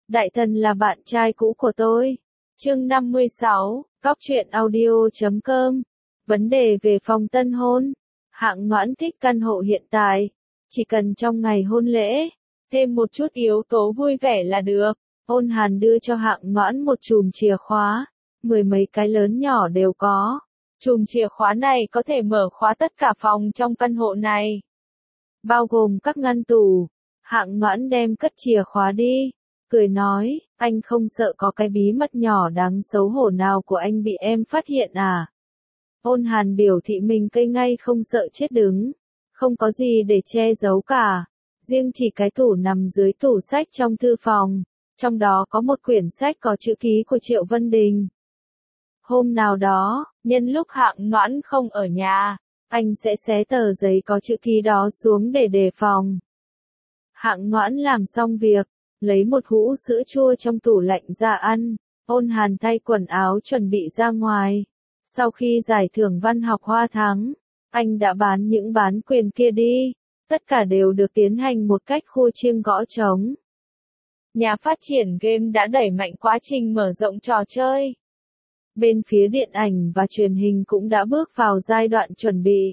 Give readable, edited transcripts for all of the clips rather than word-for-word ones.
Đại thần là bạn trai cũ của tôi. Chương 56, Cóc truyện audio.com. Vấn đề về phòng tân hôn. Hạng Noãn thích căn hộ hiện tại. Chỉ cần trong ngày hôn lễ, thêm một chút yếu tố vui vẻ là được. Ôn Hàn đưa cho Hạng Noãn một chùm chìa khóa. 10 mấy cái lớn nhỏ đều có. Chùm chìa khóa này có thể mở khóa tất cả phòng trong căn hộ này, bao gồm các ngăn tủ. Hạng Noãn đem cất chìa khóa đi, cười nói, anh không sợ có cái bí mật nhỏ đáng xấu hổ nào của anh bị em phát hiện à? Ôn Hàn biểu thị mình cây ngay không sợ chết đứng, không có gì để che giấu cả, riêng chỉ cái tủ nằm dưới tủ sách trong thư phòng, trong đó có một quyển sách có chữ ký của Triệu Vân Đình. Hôm nào đó, nhân lúc Hạng Noãn không ở nhà, anh sẽ xé tờ giấy có chữ ký đó xuống để đề phòng. Hạng Noãn làm xong việc, lấy một hũ sữa chua trong tủ lạnh ra ăn. Ôn Hàn thay quần áo chuẩn bị ra ngoài. Sau khi giải thưởng văn học Hoa thắng, anh đã bán những bán quyền kia đi. Tất cả đều được tiến hành một cách khua chiêng gõ trống. Nhà phát triển game đã đẩy mạnh quá trình mở rộng trò chơi. Bên phía điện ảnh và truyền hình cũng đã bước vào giai đoạn chuẩn bị.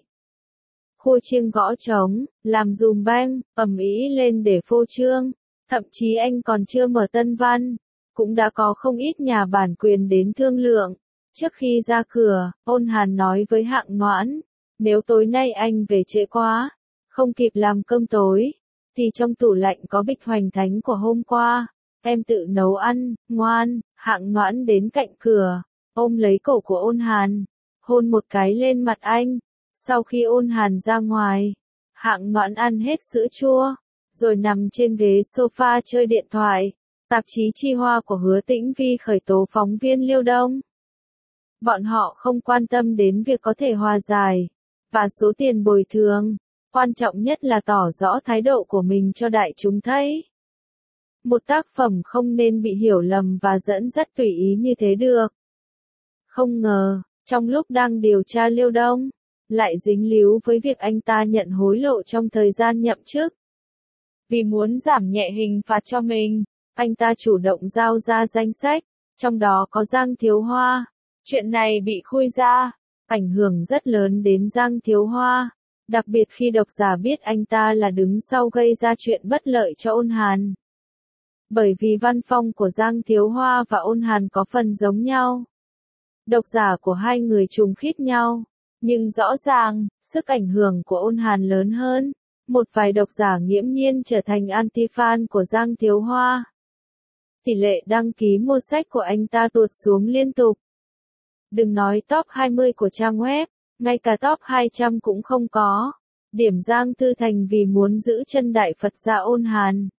Khua chiêng gõ trống, làm dùm beng, ầm ĩ lên để phô trương. Thậm chí anh còn chưa mở tân văn, cũng đã có không ít nhà bản quyền đến thương lượng. Trước khi ra cửa, Ôn Hàn nói với Hạng Noãn, nếu tối nay anh về trễ quá, không kịp làm cơm tối, thì trong tủ lạnh có bịch hoành thánh của hôm qua, em tự nấu ăn, ngoan. Hạng Noãn đến cạnh cửa, ôm lấy cổ của Ôn Hàn, hôn một cái lên mặt anh. Sau khi Ôn Hàn ra ngoài, Hạng Noãn ăn hết sữa chua, rồi nằm trên ghế sofa chơi điện thoại. Tạp chí Chi Hoa của Hứa Tĩnh Vi khởi tố phóng viên Liêu Đông. Bọn họ không quan tâm đến việc có thể hòa giải, và số tiền bồi thường. Quan trọng nhất là tỏ rõ thái độ của mình cho đại chúng thấy. Một tác phẩm không nên bị hiểu lầm và dẫn dắt tùy ý như thế được. Không ngờ, trong lúc đang điều tra Liêu Đông, lại dính líu với việc anh ta nhận hối lộ trong thời gian nhậm chức. Vì muốn giảm nhẹ hình phạt cho mình, anh ta chủ động giao ra danh sách, trong đó có Giang Thiếu Hoa. Chuyện này bị khui ra, ảnh hưởng rất lớn đến Giang Thiếu Hoa, đặc biệt khi độc giả biết anh ta là đứng sau gây ra chuyện bất lợi cho Ôn Hàn. Bởi vì văn phong của Giang Thiếu Hoa và Ôn Hàn có phần giống nhau. Độc giả của hai người trùng khít nhau, nhưng rõ ràng, sức ảnh hưởng của Ôn Hàn lớn hơn. Một vài độc giả nghiễm nhiên trở thành anti-fan của Giang Thiếu Hoa. Tỷ lệ đăng ký mua sách của anh ta tụt xuống liên tục. Đừng nói top 20 của trang web, ngay cả top 200 cũng không có. Điểm Giang Thư Thành vì muốn giữ chân đại Phật gia Ôn Hàn,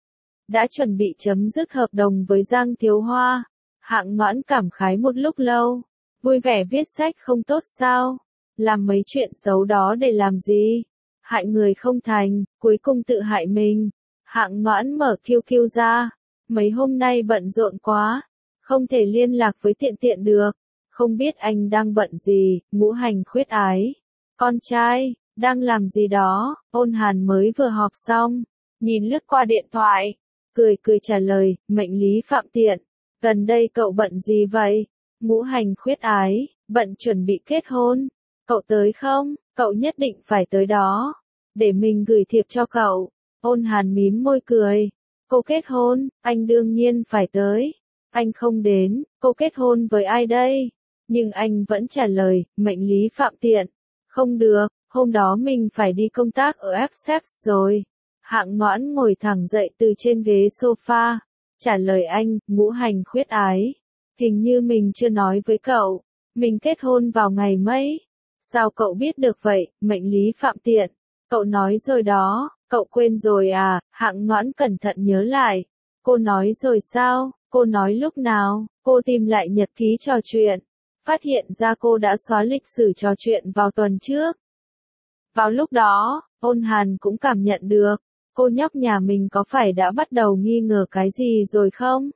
đã chuẩn bị chấm dứt hợp đồng với Giang Thiếu Hoa. Hạng Noãn cảm khái một lúc lâu. Vui vẻ viết sách không tốt sao? Làm mấy chuyện xấu đó để làm gì? Hại người không thành, cuối cùng tự hại mình. Hạng Noãn mở QQ ra. Mấy hôm nay bận rộn quá, không thể liên lạc với Tiện Tiện được. Không biết anh đang bận gì. Ngũ Hành khuyết ái. Con trai, đang làm gì đó? Ôn Hàn mới vừa họp xong, nhìn lướt qua điện thoại, cười cười trả lời, mệnh lý Phạm Tiện. Gần đây cậu bận gì vậy? Ngũ Hành khuyết ái, bận chuẩn bị kết hôn. Cậu tới không? Cậu nhất định phải tới đó. Để mình gửi thiệp cho cậu. Ôn Hàn mím môi cười. Cô kết hôn, anh đương nhiên phải tới. Anh không đến, cô kết hôn với ai đây? Nhưng anh vẫn trả lời, mệnh lý Phạm Tiện. Không được, hôm đó mình phải đi công tác ở FSEP rồi. Hạng Noãn ngồi thẳng dậy từ trên ghế sofa. Trả lời anh, ngũ hành khuyết ái. Hình như mình chưa nói với cậu. Mình kết hôn vào ngày mấy? Sao cậu biết được vậy, mệnh lý Phạm Tiện? Cậu nói rồi đó, cậu quên rồi à? Hạng Noãn cẩn thận nhớ lại. Cô nói rồi sao? Cô nói lúc nào? Cô tìm lại nhật ký trò chuyện. Phát hiện ra cô đã xóa lịch sử trò chuyện vào tuần trước. Vào lúc đó, Ôn Hàn cũng cảm nhận được. Cô nhóc nhà mình có phải đã bắt đầu nghi ngờ cái gì rồi không?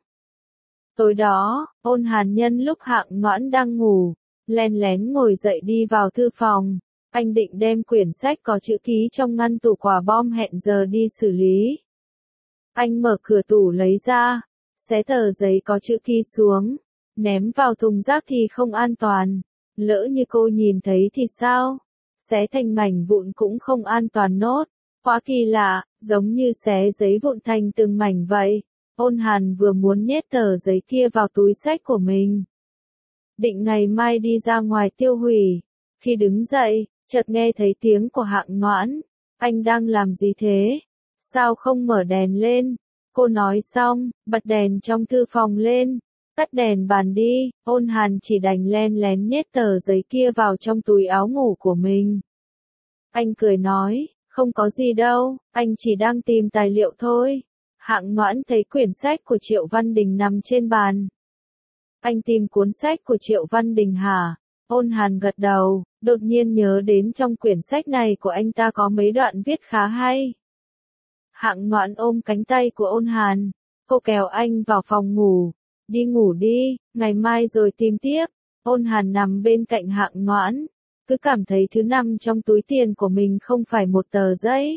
Tối đó, Ôn Hàn nhân lúc Hạng Noãn đang ngủ, len lén ngồi dậy đi vào thư phòng. Anh định đem quyển sách có chữ ký trong ngăn tủ quả bom hẹn giờ đi xử lý. Anh mở cửa tủ lấy ra. xé tờ giấy có chữ ký xuống, ném vào thùng rác thì không an toàn. Lỡ như cô nhìn thấy thì sao? Xé thành mảnh vụn cũng không an toàn nốt. Quá kỳ lạ, giống như xé giấy vụn thành từng mảnh vậy. Ôn Hàn vừa muốn nhét tờ giấy kia vào túi xách của mình, định ngày mai đi ra ngoài tiêu hủy. Khi đứng dậy, chợt nghe thấy tiếng của Hạng Noãn. Anh đang làm gì thế? Sao không mở đèn lên? Cô nói xong, bật đèn trong thư phòng lên. Tắt đèn bàn đi. Ôn Hàn chỉ đành len lén nhét tờ giấy kia vào trong túi áo ngủ của mình. Anh cười nói, không có gì đâu, anh chỉ đang tìm tài liệu thôi. Hạng Noãn thấy quyển sách của Triệu Văn Đình nằm trên bàn. Anh tìm cuốn sách của Triệu Văn Đình hả? Ôn Hàn gật đầu, đột nhiên nhớ đến trong quyển sách này của anh ta có mấy đoạn viết khá hay. Hạng Noãn ôm cánh tay của Ôn Hàn, cô kéo anh vào phòng ngủ. Đi ngủ đi, ngày mai rồi tìm tiếp. Ôn Hàn nằm bên cạnh Hạng Noãn, cứ cảm thấy thứ nằm trong túi tiền của mình không phải một tờ giấy,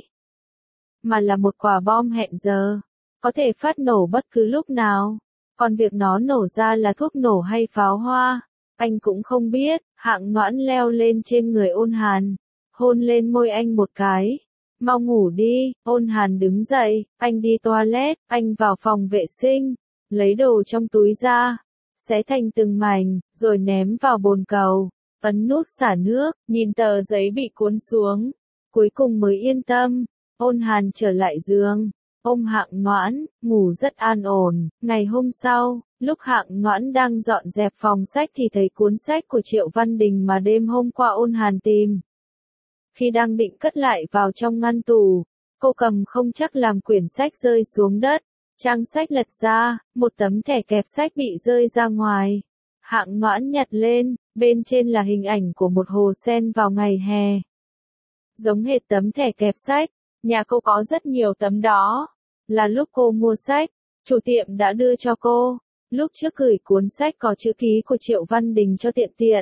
mà là một quả bom hẹn giờ, có thể phát nổ bất cứ lúc nào. Còn việc nó nổ ra là thuốc nổ hay pháo hoa, anh cũng không biết. Hạng Noãn leo lên trên người Ôn Hàn, hôn lên môi anh một cái. Mau ngủ đi. Ôn Hàn đứng dậy, anh đi toilet, anh vào phòng vệ sinh, lấy đồ trong túi ra, xé thành từng mảnh, rồi ném vào bồn cầu, ấn nút xả nước, nhìn tờ giấy bị cuốn xuống, cuối cùng mới yên tâm. Ôn Hàn trở lại giường, ôm Hạng Noãn, ngủ rất an ổn. Ngày hôm sau, lúc Hạng Noãn đang dọn dẹp phòng sách thì thấy cuốn sách của Triệu Văn Đình mà đêm hôm qua Ôn Hàn tìm. Khi đang định cất lại vào trong ngăn tủ, cô cầm không chắc làm quyển sách rơi xuống đất. Trang sách lật ra, một tấm thẻ kẹp sách bị rơi ra ngoài. Hạng Noãn nhặt lên, bên trên là hình ảnh của một hồ sen vào ngày hè. Giống hệt tấm thẻ kẹp sách, nhà cô có rất nhiều tấm đó. Là lúc cô mua sách, chủ tiệm đã đưa cho cô. Lúc trước gửi cuốn sách có chữ ký của Triệu Văn Đình cho tiện tiện.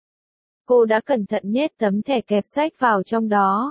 Cô đã cẩn thận nhét tấm thẻ kẹp sách vào trong đó.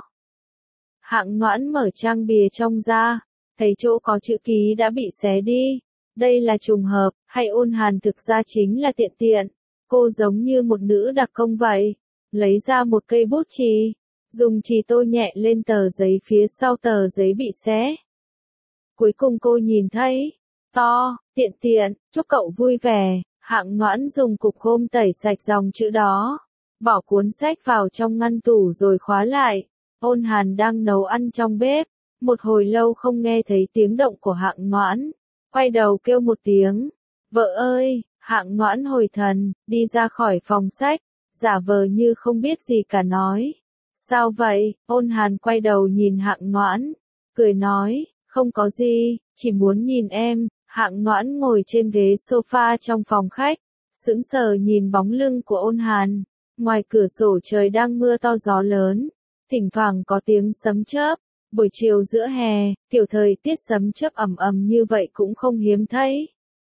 Hạng Noãn mở trang bìa trong ra, thấy chỗ có chữ ký đã bị xé đi. Đây là trùng hợp, hay Ôn Hàn thực ra chính là tiện tiện. Cô giống như một nữ đặc công vậy. Lấy ra một cây bút chì, dùng chì tô nhẹ lên tờ giấy phía sau tờ giấy bị xé. Cuối cùng cô nhìn thấy, to, tiện tiện, chúc cậu vui vẻ. Hạng Noãn dùng cục gôm tẩy sạch dòng chữ đó, bỏ cuốn sách vào trong ngăn tủ rồi khóa lại. Ôn Hàn đang nấu ăn trong bếp, một hồi lâu không nghe thấy tiếng động của Hạng Noãn, quay đầu kêu một tiếng, vợ ơi. Hạng Noãn hồi thần, đi ra khỏi phòng sách, giả vờ như không biết gì cả nói, sao vậy? Ôn Hàn quay đầu nhìn Hạng Noãn, cười nói, không có gì, chỉ muốn nhìn em. Hạng Noãn ngồi trên ghế sofa trong phòng khách, sững sờ nhìn bóng lưng của Ôn Hàn. Ngoài cửa sổ trời đang mưa to gió lớn, thỉnh thoảng có tiếng sấm chớp. Buổi chiều giữa hè, kiểu thời tiết sấm chớp ầm ầm như vậy cũng không hiếm thấy.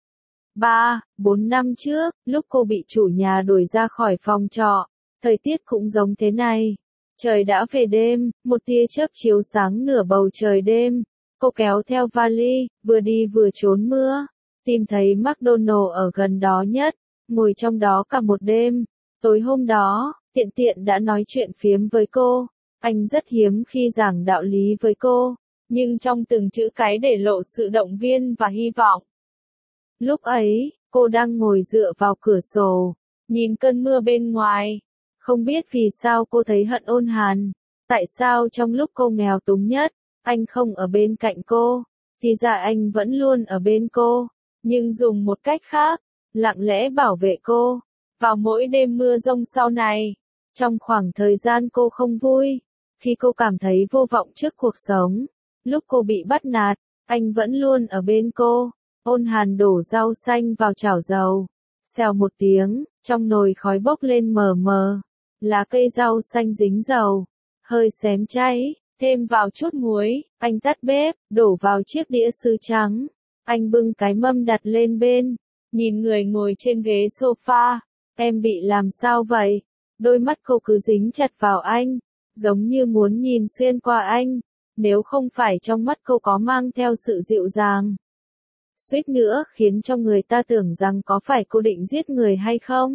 3-4 năm trước, lúc cô bị chủ nhà đuổi ra khỏi phòng trọ, thời tiết cũng giống thế này. Trời đã về đêm, một tia chớp chiếu sáng nửa bầu trời đêm. Cô kéo theo vali, vừa đi vừa trốn mưa, tìm thấy McDonald ở gần đó nhất, ngồi trong đó cả một đêm. Tối hôm đó, tiện tiện đã nói chuyện phiếm với cô. Anh rất hiếm khi giảng đạo lý với cô, nhưng trong từng chữ cái để lộ sự động viên và hy vọng. Lúc ấy, cô đang ngồi dựa vào cửa sổ, nhìn cơn mưa bên ngoài. Không biết vì sao cô thấy hận Ôn Hàn. Tại sao trong lúc cô nghèo túng nhất, anh không ở bên cạnh cô? Thì ra anh vẫn luôn ở bên cô, nhưng dùng một cách khác, lặng lẽ bảo vệ cô. Vào mỗi đêm mưa rông sau này, trong khoảng thời gian cô không vui, khi cô cảm thấy vô vọng trước cuộc sống, lúc cô bị bắt nạt, anh vẫn luôn ở bên cô. Ôn Hàn đổ rau xanh vào chảo dầu, xèo một tiếng, trong nồi khói bốc lên mờ mờ, lá cây rau xanh dính dầu, hơi xém cháy, thêm vào chút muối. Anh tắt bếp, đổ vào chiếc đĩa sứ trắng. Anh bưng cái mâm đặt lên bên, nhìn người ngồi trên ghế sofa. Em bị làm sao vậy? Đôi mắt cô cứ dính chặt vào anh, giống như muốn nhìn xuyên qua anh. Nếu không phải trong mắt cô có mang theo sự dịu dàng, suýt nữa khiến cho người ta tưởng rằng có phải cô định giết người hay không.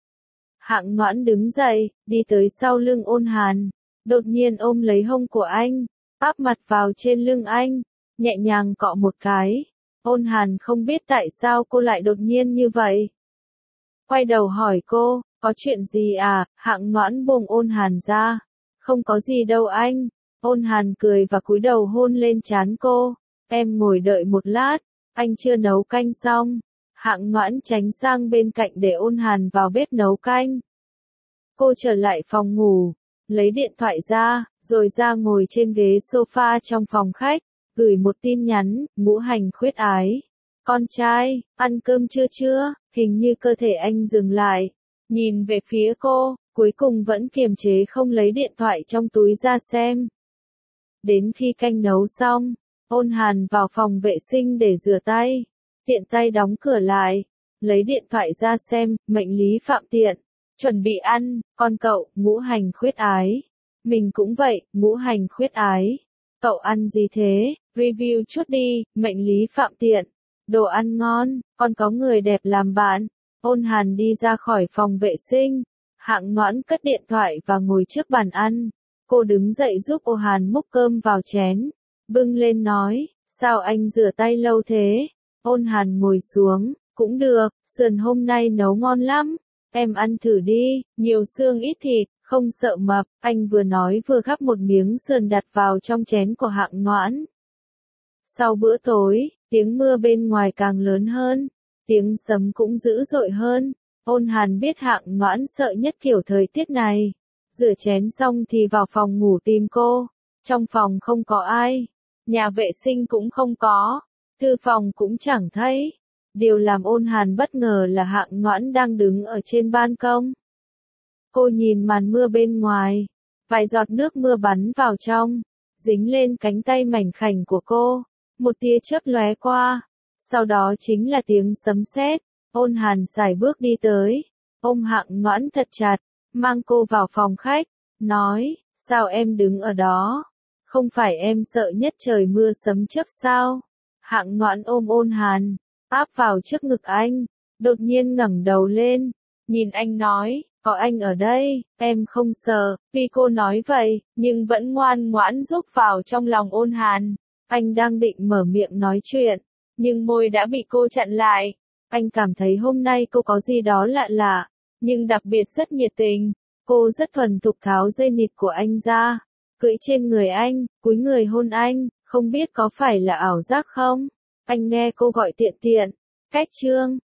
Hạng Noãn đứng dậy, đi tới sau lưng Ôn Hàn, đột nhiên ôm lấy hông của anh, áp mặt vào trên lưng anh, nhẹ nhàng cọ một cái. Ôn Hàn không biết tại sao cô lại đột nhiên như vậy. Quay đầu hỏi cô, có chuyện gì à? Hạng Noãn buông Ôn Hàn ra. Không có gì đâu anh. Ôn Hàn cười và cúi đầu hôn lên trán cô. Em ngồi đợi một lát, anh chưa nấu canh xong. Hạng Noãn tránh sang bên cạnh để Ôn Hàn vào bếp nấu canh. Cô trở lại phòng ngủ, lấy điện thoại ra, rồi ra ngồi trên ghế sofa trong phòng khách, gửi một tin nhắn, Ngũ Hành khuyết ái. Con trai, ăn cơm chưa? Hình như cơ thể anh dừng lại, nhìn về phía cô, cuối cùng vẫn kiềm chế không lấy điện thoại trong túi ra xem. Đến khi canh nấu xong, Ôn Hàn vào phòng vệ sinh để rửa tay, tiện tay đóng cửa lại, lấy điện thoại ra xem, mệnh lý phạm tiện, chuẩn bị ăn, con cậu, ngũ hành khuyết ái. Mình cũng vậy, ngũ hành khuyết ái. Cậu ăn gì thế? Review chút đi, mệnh lý phạm tiện. Đồ ăn ngon, còn có người đẹp làm bạn. Ôn Hàn đi ra khỏi phòng vệ sinh. Hạng Noãn cất điện thoại và ngồi trước bàn ăn. Cô đứng dậy giúp Ôn Hàn múc cơm vào chén. Bưng lên nói, sao anh rửa tay lâu thế? Ôn Hàn ngồi xuống, cũng được, sườn hôm nay nấu ngon lắm. Em ăn thử đi, nhiều xương ít thịt, không sợ mập. Anh vừa nói vừa gắp một miếng sườn đặt vào trong chén của Hạng Noãn. Sau bữa tối, tiếng mưa bên ngoài càng lớn hơn, tiếng sấm cũng dữ dội hơn. Ôn Hàn biết Hạng Noãn sợ nhất kiểu thời tiết này. Rửa chén xong thì vào phòng ngủ tìm cô. Trong phòng không có ai, nhà vệ sinh cũng không có, thư phòng cũng chẳng thấy. Điều làm Ôn Hàn bất ngờ là Hạng Noãn đang đứng ở trên ban công. Cô nhìn màn mưa bên ngoài, vài giọt nước mưa bắn vào trong, dính lên cánh tay mảnh khảnh của cô. Một tia chớp lóe qua, sau đó chính là tiếng sấm sét. Ôn Hàn sải bước đi tới, ôm Hạng Noãn thật chặt, mang cô vào phòng khách, nói, sao em đứng ở đó? Không phải em sợ nhất trời mưa sấm chớp sao? Hạng Noãn ôm Ôn Hàn, áp vào trước ngực anh, đột nhiên ngẩng đầu lên, nhìn anh nói, có anh ở đây, em không sợ. Vì cô nói vậy, nhưng vẫn ngoan ngoãn rúc vào trong lòng Ôn Hàn. Anh đang định mở miệng nói chuyện, nhưng môi đã bị cô chặn lại. Anh cảm thấy hôm nay cô có gì đó lạ lạ, nhưng đặc biệt rất nhiệt tình. Cô rất thuần thục tháo dây nịt của anh ra, cưỡi trên người anh, cúi người hôn anh, không biết có phải là ảo giác không? Anh nghe cô gọi tiện tiện, cách chương.